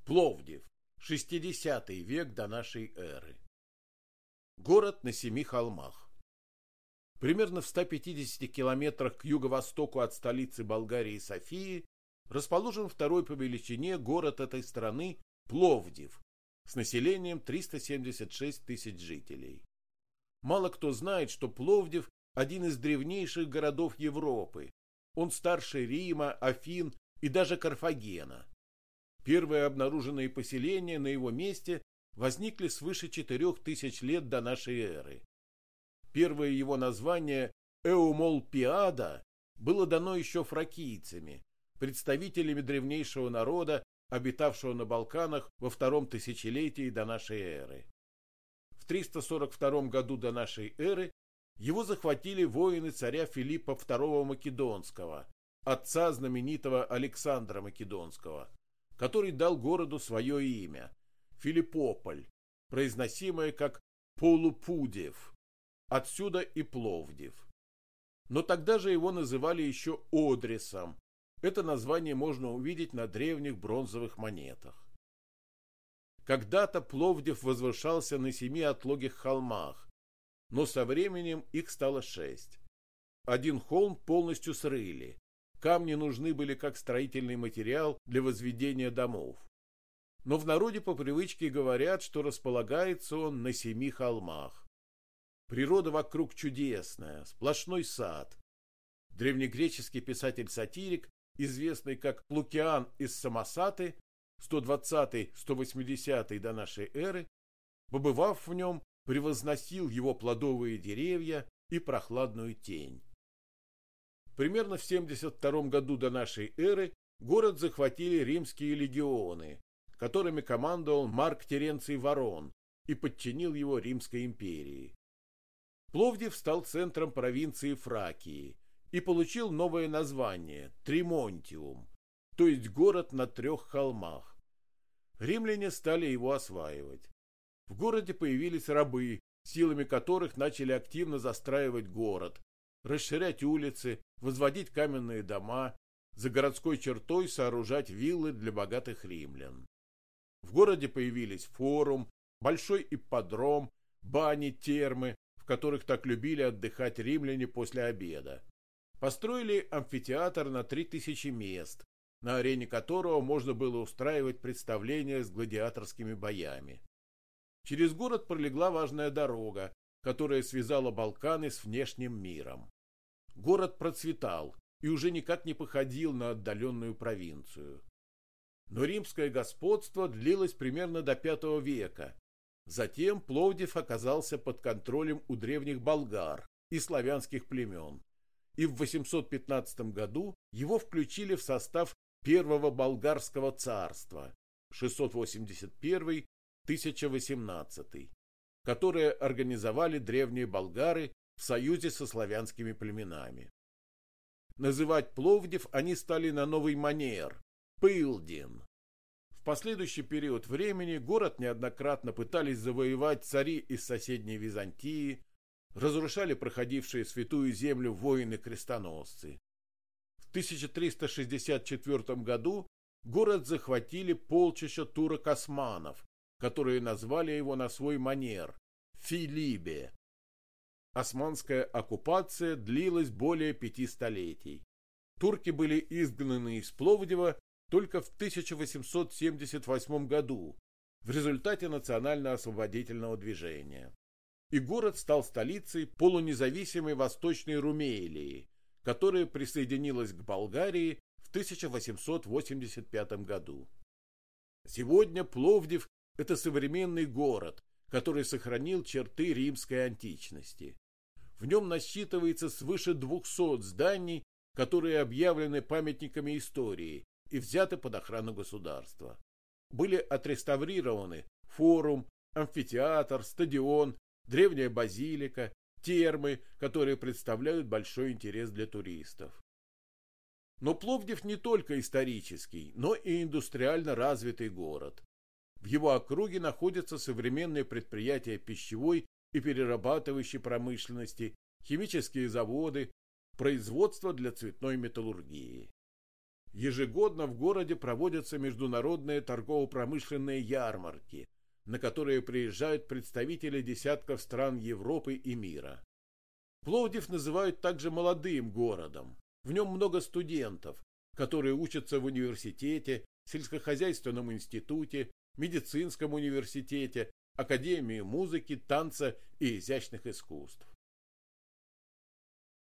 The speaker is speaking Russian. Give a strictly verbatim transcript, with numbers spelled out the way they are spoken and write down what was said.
Пловдив. шестидесятый век до нашей эры. Город на семи холмах. Примерно в ста пятидесяти километрах к юго-востоку от столицы Болгарии Софии расположен второй по величине город этой страны Пловдив с населением триста семьдесят шесть тысяч жителей. Мало кто знает, что Пловдив – один из древнейших городов Европы. Он старше Рима, Афин и даже Карфагена. Первые обнаруженные поселения на его месте возникли свыше четырех тысяч лет до нашей эры. Первое его название Эумолпиада было дано еще фракийцами, представителями древнейшего народа, обитавшего на Балканах во втором тысячелетии до нашей эры. В триста сорок втором году до нашей эры его захватили воины царя Филиппа второго Македонского, отца знаменитого Александра Македонского, который дал городу свое имя – Филиппополь, произносимое как Полупудев, отсюда и Пловдив. Но тогда же его называли еще Одрисом. Это название можно увидеть на древних бронзовых монетах. Когда-то Пловдив возвышался на семи отлогих холмах, но со временем их стало шесть. Один холм полностью срыли. Камни нужны были как строительный материал для возведения домов. Но в народе по привычке говорят, что располагается он на семи холмах. Природа вокруг чудесная, сплошной сад. Древнегреческий писатель-сатирик, известный как Лукиан из Самосаты, сто двадцатый — сто восьмидесятый до нашей эры, побывав в нем, превозносил его плодовые деревья и прохладную тень. Примерно в семьдесят втором году до нашей эры город захватили римские легионы, которыми командовал Марк Теренций Варон и подчинил его Римской империи. Пловдив стал центром провинции Фракии и получил новое название – Тримонтиум, то есть город на трех холмах. Римляне стали его осваивать. В городе появились рабы, силами которых начали активно застраивать город, расширять улицы, возводить каменные дома, за городской чертой сооружать виллы для богатых римлян. В городе появились форум, большой ипподром, бани, термы, в которых так любили отдыхать римляне после обеда. Построили амфитеатр на три тысячи мест, на арене которого можно было устраивать представления с гладиаторскими боями. Через город пролегла важная дорога, которая связала Балканы с внешним миром. Город процветал и уже никак не походил на отдаленную провинцию. Но римское господство длилось примерно до пятого века. Затем Пловдив оказался под контролем у древних болгар и славянских племен, и в восемьсот пятнадцатом году его включили в состав Первого болгарского царства шестьсот восемьдесят первый — тысяча восемнадцатый, которое организовали древние болгары в союзе со славянскими племенами. Называть Пловдив они стали на новый манер – Пылдин. В последующий период времени город неоднократно пытались завоевать цари из соседней Византии, разрушали проходившие святую землю воины-крестоносцы. В тысяча триста шестьдесят четвёртом году город захватили полчища турок-османов, которые назвали его на свой манер – Филибе. Османская оккупация длилась более пяти столетий. Турки были изгнаны из Пловдива только в тысяча восемьсот семьдесят восьмом году в результате национально-освободительного движения. И город стал столицей полунезависимой Восточной Румелии, которая присоединилась к Болгарии в тысяча восемьсот восемьдесят пятом году. Сегодня Пловдив – это современный город, который сохранил черты римской античности. В нем насчитывается свыше двухсот зданий, которые объявлены памятниками истории и взяты под охрану государства. Были отреставрированы форум, амфитеатр, стадион, древняя базилика, термы, которые представляют большой интерес для туристов. Но Пловдив не только исторический, но и индустриально развитый город. В его округе находятся современные предприятия пищевой и перерабатывающей промышленности, химические заводы, производство для цветной металлургии. Ежегодно в городе проводятся международные торгово-промышленные ярмарки, на которые приезжают представители десятков стран Европы и мира. Пловдив называют также молодым городом. В нем много студентов, которые учатся в университете, сельскохозяйственном институте, медицинском университете, академии музыки, танца и изящных искусств.